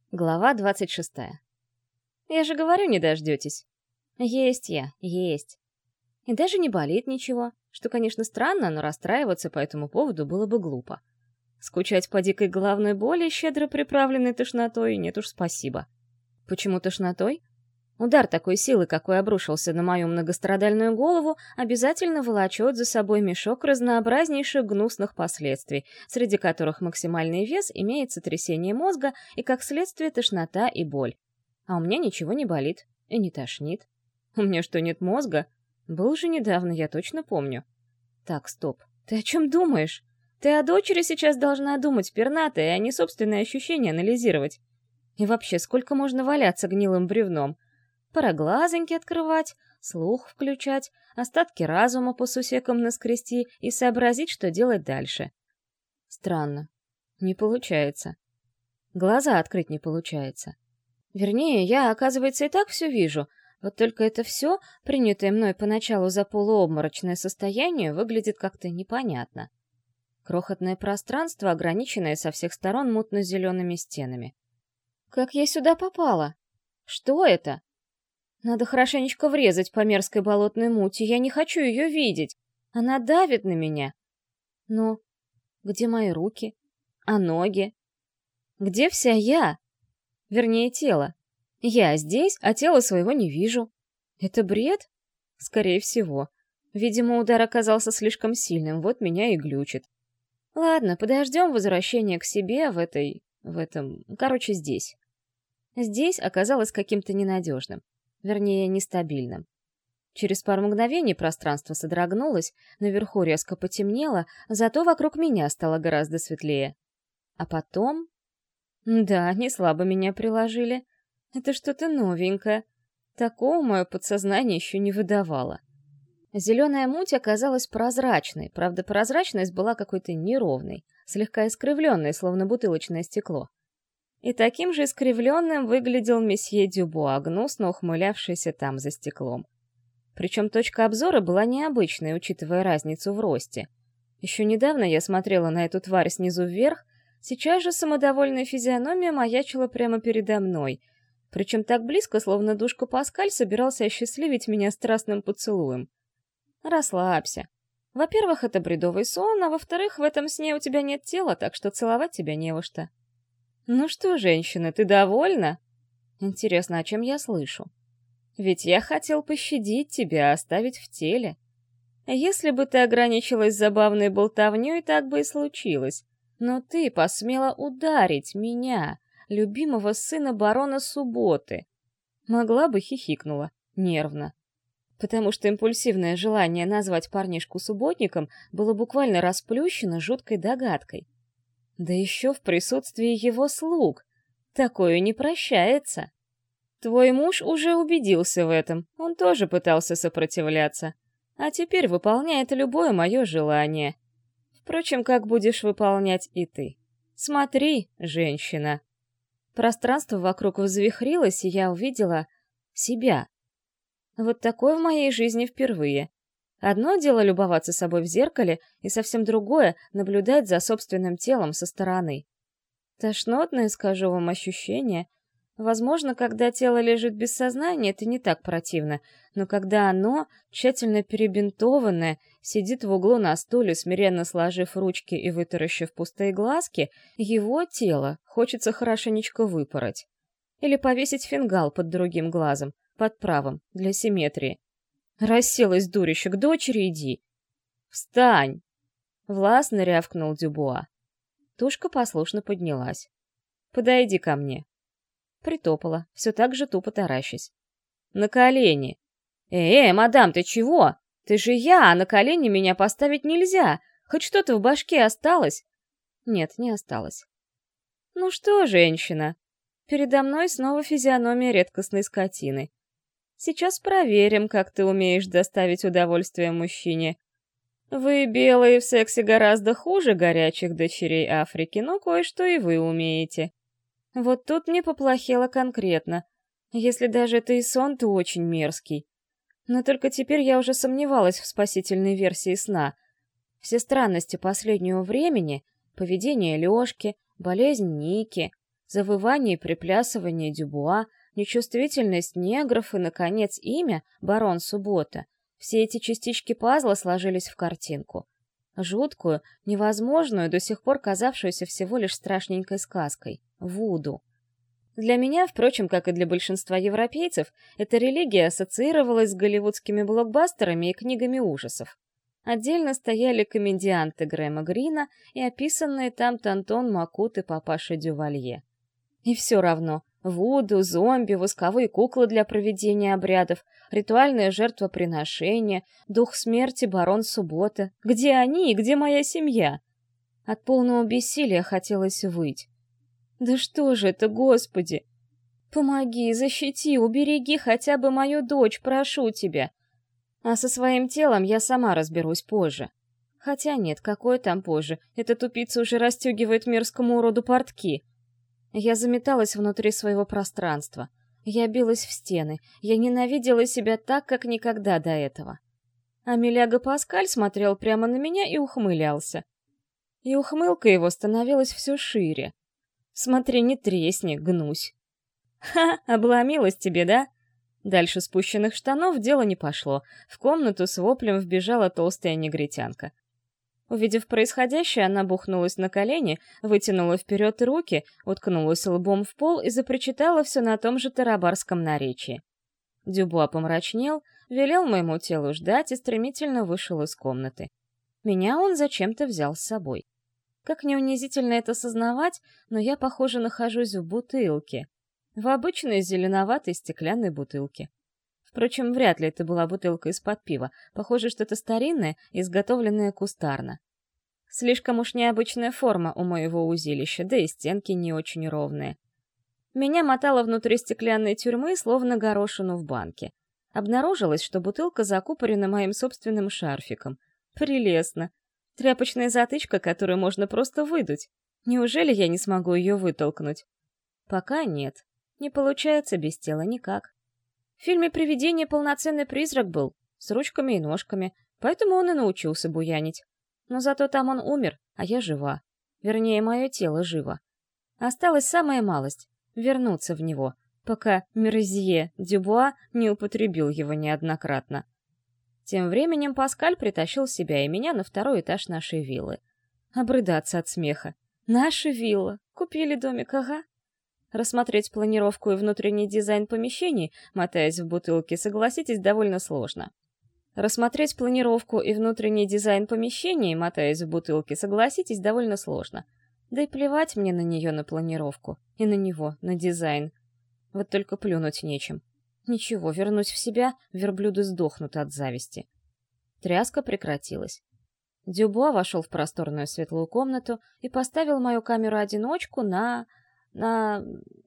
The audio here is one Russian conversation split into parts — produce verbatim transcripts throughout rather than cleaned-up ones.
Глава двадцать шестая. Я же говорю, не дождетесь. Есть я, есть. И даже не болит ничего, что, конечно, странно, но расстраиваться по этому поводу было бы глупо. Скучать по дикой головной боли, щедро приправленной тошнотой, нет уж спасибо. Почему тошнотой? Удар такой силы, какой обрушился на мою многострадальную голову, обязательно волочет за собой мешок разнообразнейших гнусных последствий, среди которых максимальный вес имеет сотрясение мозга и, как следствие, тошнота и боль. А у меня ничего не болит и не тошнит. У меня что, нет мозга? Был же недавно, я точно помню. Так, стоп. Ты о чем думаешь? Ты о дочери сейчас должна думать, пернатая, а не собственные ощущения анализировать. И вообще, сколько можно валяться гнилым бревном? Пора глазоньки открывать, слух включать, остатки разума по сусекам наскрести и сообразить, что делать дальше. Странно. Не получается. Глаза открыть не получается. Вернее, я, оказывается, и так все вижу, вот только это все, принятое мной поначалу за полуобморочное состояние, выглядит как-то непонятно. Крохотное пространство, ограниченное со всех сторон мутно-зелеными стенами. Как я сюда попала? Что это? Надо хорошенечко врезать по мерзкой болотной мути, я не хочу ее видеть. Она давит на меня. Но где мои руки? А ноги? Где вся я? Вернее, тело. Я здесь, а тела своего не вижу. Это бред? Скорее всего. Видимо, удар оказался слишком сильным, вот меня и глючит. Ладно, подождем возвращения к себе в этой... в этом... короче, здесь. Здесь оказалось каким-то ненадежным. Вернее, нестабильным. Через пару мгновений пространство содрогнулось, наверху резко потемнело, зато вокруг меня стало гораздо светлее. А потом... Да, не слабо меня приложили. Это что-то новенькое. Такого мое подсознание еще не выдавало. Зеленая муть оказалась прозрачной, правда, прозрачность была какой-то неровной, слегка искривленной, словно бутылочное стекло. И таким же искривленным выглядел месье Дюбуа, гнусно ухмылявшийся там за стеклом. Причем точка обзора была необычной, учитывая разницу в росте. Еще недавно я смотрела на эту тварь снизу вверх, сейчас же самодовольная физиономия маячила прямо передо мной, причем так близко, словно душка Паскаль собирался осчастливить меня страстным поцелуем. Расслабься. Во-первых, это бредовый сон, а во-вторых, в этом сне у тебя нет тела, так что целовать тебя не во что. Ну что, женщина, ты довольна? Интересно, о чем я слышу? Ведь я хотел пощадить тебя, оставить в теле. Если бы ты ограничилась забавной болтовней, так бы и случилось. Но ты посмела ударить меня, любимого сына барона Субботы. Могла бы хихикнула, нервно. Потому что импульсивное желание назвать парнишку субботником было буквально расплющено жуткой догадкой. Да еще в присутствии его слуг. Такое не прощается. Твой муж уже убедился в этом, он тоже пытался сопротивляться. А теперь выполняет любое мое желание. Впрочем, как будешь выполнять и ты. Смотри, женщина. Пространство вокруг взвихрилось, и я увидела себя. Вот такое в моей жизни впервые. Одно дело любоваться собой в зеркале, и совсем другое — наблюдать за собственным телом со стороны. Тошнотное, скажу вам, ощущение. Возможно, когда тело лежит без сознания, это не так противно, но когда оно, тщательно перебинтованное, сидит в углу на стуле, смиренно сложив ручки и вытаращив пустые глазки, его тело хочется хорошенечко выпороть. Или повесить фингал под другим глазом, под правым, для симметрии. Расселась дурище, к дочери иди. Встань! Властно рявкнул Дюбуа. Тушка послушно поднялась. Подойди ко мне. Притопала, все так же тупо таращась. На колени. Эй, эй, мадам, ты чего? Ты же я, а на колени меня поставить нельзя. Хоть что-то в башке осталось? Нет, не осталось. Ну что, женщина? Передо мной снова физиономия редкостной скотины. Сейчас проверим, как ты умеешь доставить удовольствие мужчине. Вы, белые, в сексе гораздо хуже горячих дочерей Африки, но кое-что и вы умеете. Вот тут мне поплохело конкретно. Если даже это и сон, то очень мерзкий. Но только теперь я уже сомневалась в спасительной версии сна. Все странности последнего времени, поведение Лёшки, болезнь Ники, Завывание и приплясывание Дюбуа, нечувствительность негров и, наконец, имя — барон Суббота. Все эти частички пазла сложились в картинку. Жуткую, невозможную, до сих пор казавшуюся всего лишь страшненькой сказкой — Вуду. Для меня, впрочем, как и для большинства европейцев, эта религия ассоциировалась с голливудскими блокбастерами и книгами ужасов. Отдельно стояли комедианты Грэма Грина и описанные там Тантон Макут и папаша Дювалье. И все равно — вуду, зомби, восковые куклы для проведения обрядов, ритуальное жертвоприношение, дух смерти барон Суббота. Где они и где моя семья? От полного бессилия хотелось выть. Да что же это, Господи! Помоги, защити, убереги хотя бы мою дочь, прошу тебя. А со своим телом я сама разберусь позже. Хотя нет, какое там позже? Эта тупица уже расстегивает мерзкому уроду портки. Я заметалась внутри своего пространства. Я билась в стены. Я ненавидела себя так, как никогда до этого. А Миляга Паскаль смотрел прямо на меня и ухмылялся. И ухмылка его становилась все шире. Смотри, не тресни, гнусь. Ха, обломилась тебе, да? Дальше спущенных штанов дело не пошло. В комнату с воплем вбежала толстая негритянка. Увидев происходящее, она бухнулась на колени, вытянула вперед руки, уткнулась лбом в пол и запричитала все на том же тарабарском наречии. Дюбуа помрачнел, велел моему телу ждать и стремительно вышел из комнаты. Меня он зачем-то взял с собой. Как не унизительно это сознавать, но я, похоже, нахожусь в бутылке. В обычной зеленоватой стеклянной бутылке. Впрочем, вряд ли это была бутылка из-под пива. Похоже, что это старинная, изготовленная кустарно. Слишком уж необычная форма у моего узилища, да и стенки не очень ровные. Меня мотало внутри стеклянной тюрьмы, словно горошину в банке. Обнаружилось, что бутылка закупорена моим собственным шарфиком. Прелестно. Тряпочная затычка, которую можно просто выдуть. Неужели я не смогу ее вытолкнуть? Пока нет. Не получается без тела никак. В фильме «Привидение» полноценный призрак был, с ручками и ножками, поэтому он и научился буянить. Но зато там он умер, а я жива. Вернее, мое тело живо. Осталась самая малость — вернуться в него, пока Мерзье Дюбуа не употребил его неоднократно. Тем временем Паскаль притащил себя и меня на второй этаж нашей виллы. Обрыдаться от смеха. Наша вилла. Купили домик, ага. Рассмотреть планировку и внутренний дизайн помещений, мотаясь в бутылке, согласитесь, довольно сложно. Рассмотреть планировку и внутренний дизайн помещений, мотаясь в бутылке, согласитесь, довольно сложно. Да и плевать мне на нее, на планировку. И на него, на дизайн. Вот только плюнуть нечем. Ничего, вернусь в себя, верблюды сдохнут от зависти. Тряска прекратилась. Дюбуа вошел в просторную светлую комнату и поставил мою камеру-одиночку на... на...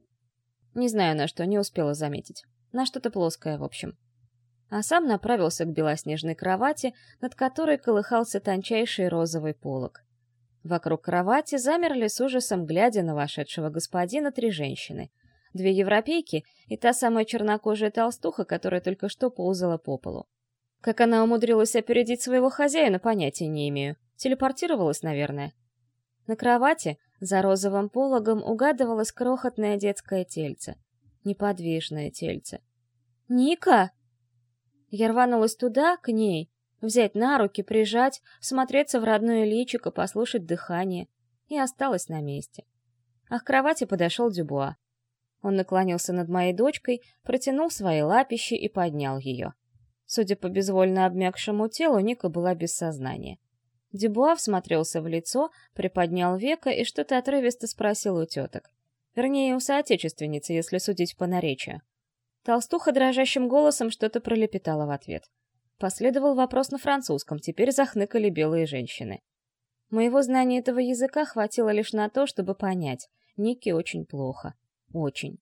Не знаю на что, не успела заметить. На что-то плоское, в общем. А сам направился к белоснежной кровати, над которой колыхался тончайший розовый полог. Вокруг кровати замерли с ужасом, глядя на вошедшего господина, три женщины. Две европейки и та самая чернокожая толстуха, которая только что ползала по полу. Как она умудрилась опередить своего хозяина, понятия не имею. Телепортировалась, наверное. На кровати, за розовым пологом, угадывалось крохотное детское тельце. Неподвижное тельце. «Ника!» Я рванулась туда, к ней, взять на руки, прижать, всмотреться в родное личико, послушать дыхание. И осталась на месте. А к кровати подошел Дюбуа. Он наклонился над моей дочкой, протянул свои лапищи и поднял ее. Судя по безвольно обмякшему телу, Ника была без сознания. Дюбуа всмотрелся в лицо, приподнял веко и что-то отрывисто спросил у теток. Вернее, у соотечественницы, если судить по наречию. Толстуха дрожащим голосом что-то пролепетала в ответ. Последовал вопрос на французском, теперь захныкали белые женщины. Моего знания этого языка хватило лишь на то, чтобы понять. Нике очень плохо. Очень.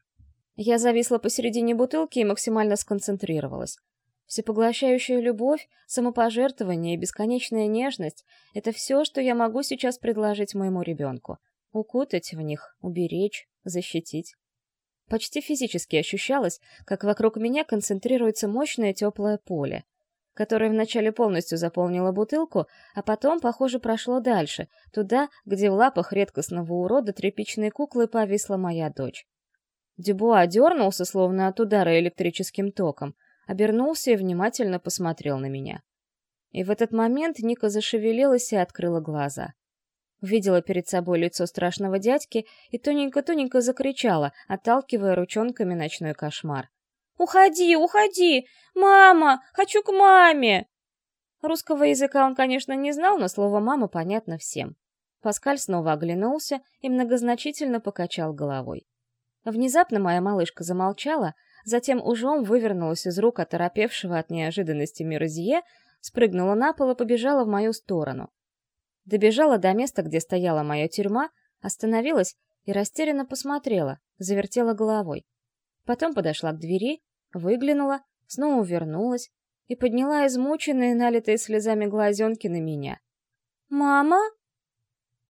Я зависла посередине бутылки и максимально сконцентрировалась. Всепоглощающая любовь, самопожертвование и бесконечная нежность — это все, что я могу сейчас предложить моему ребенку. Укутать в них, уберечь, защитить. Почти физически ощущалось, как вокруг меня концентрируется мощное теплое поле. которое вначале полностью заполнило бутылку, а потом, похоже, прошло дальше, туда, где в лапах редкостного урода тряпичной куклы повисла моя дочь. Дюбуа дернулся, словно от удара электрическим током, обернулся и внимательно посмотрел на меня. И в этот момент Ника зашевелилась и открыла глаза. Увидела перед собой лицо страшного дядьки и тоненько-тоненько закричала, отталкивая ручонками ночной кошмар. «Уходи, уходи! Мама! Хочу к маме!» Русского языка он, конечно, не знал, но слово «мама» понятно всем. Паскаль снова оглянулся и многозначительно покачал головой. Внезапно моя малышка замолчала, затем ужом вывернулась из рук оторопевшего от неожиданности Мирозье, спрыгнула на пол и побежала в мою сторону. Добежала до места, где стояла моя тюрьма, остановилась и растерянно посмотрела, завертела головой. Потом подошла к двери, выглянула, снова вернулась и подняла измученные, налитые слезами глазенки на меня. «Мама?»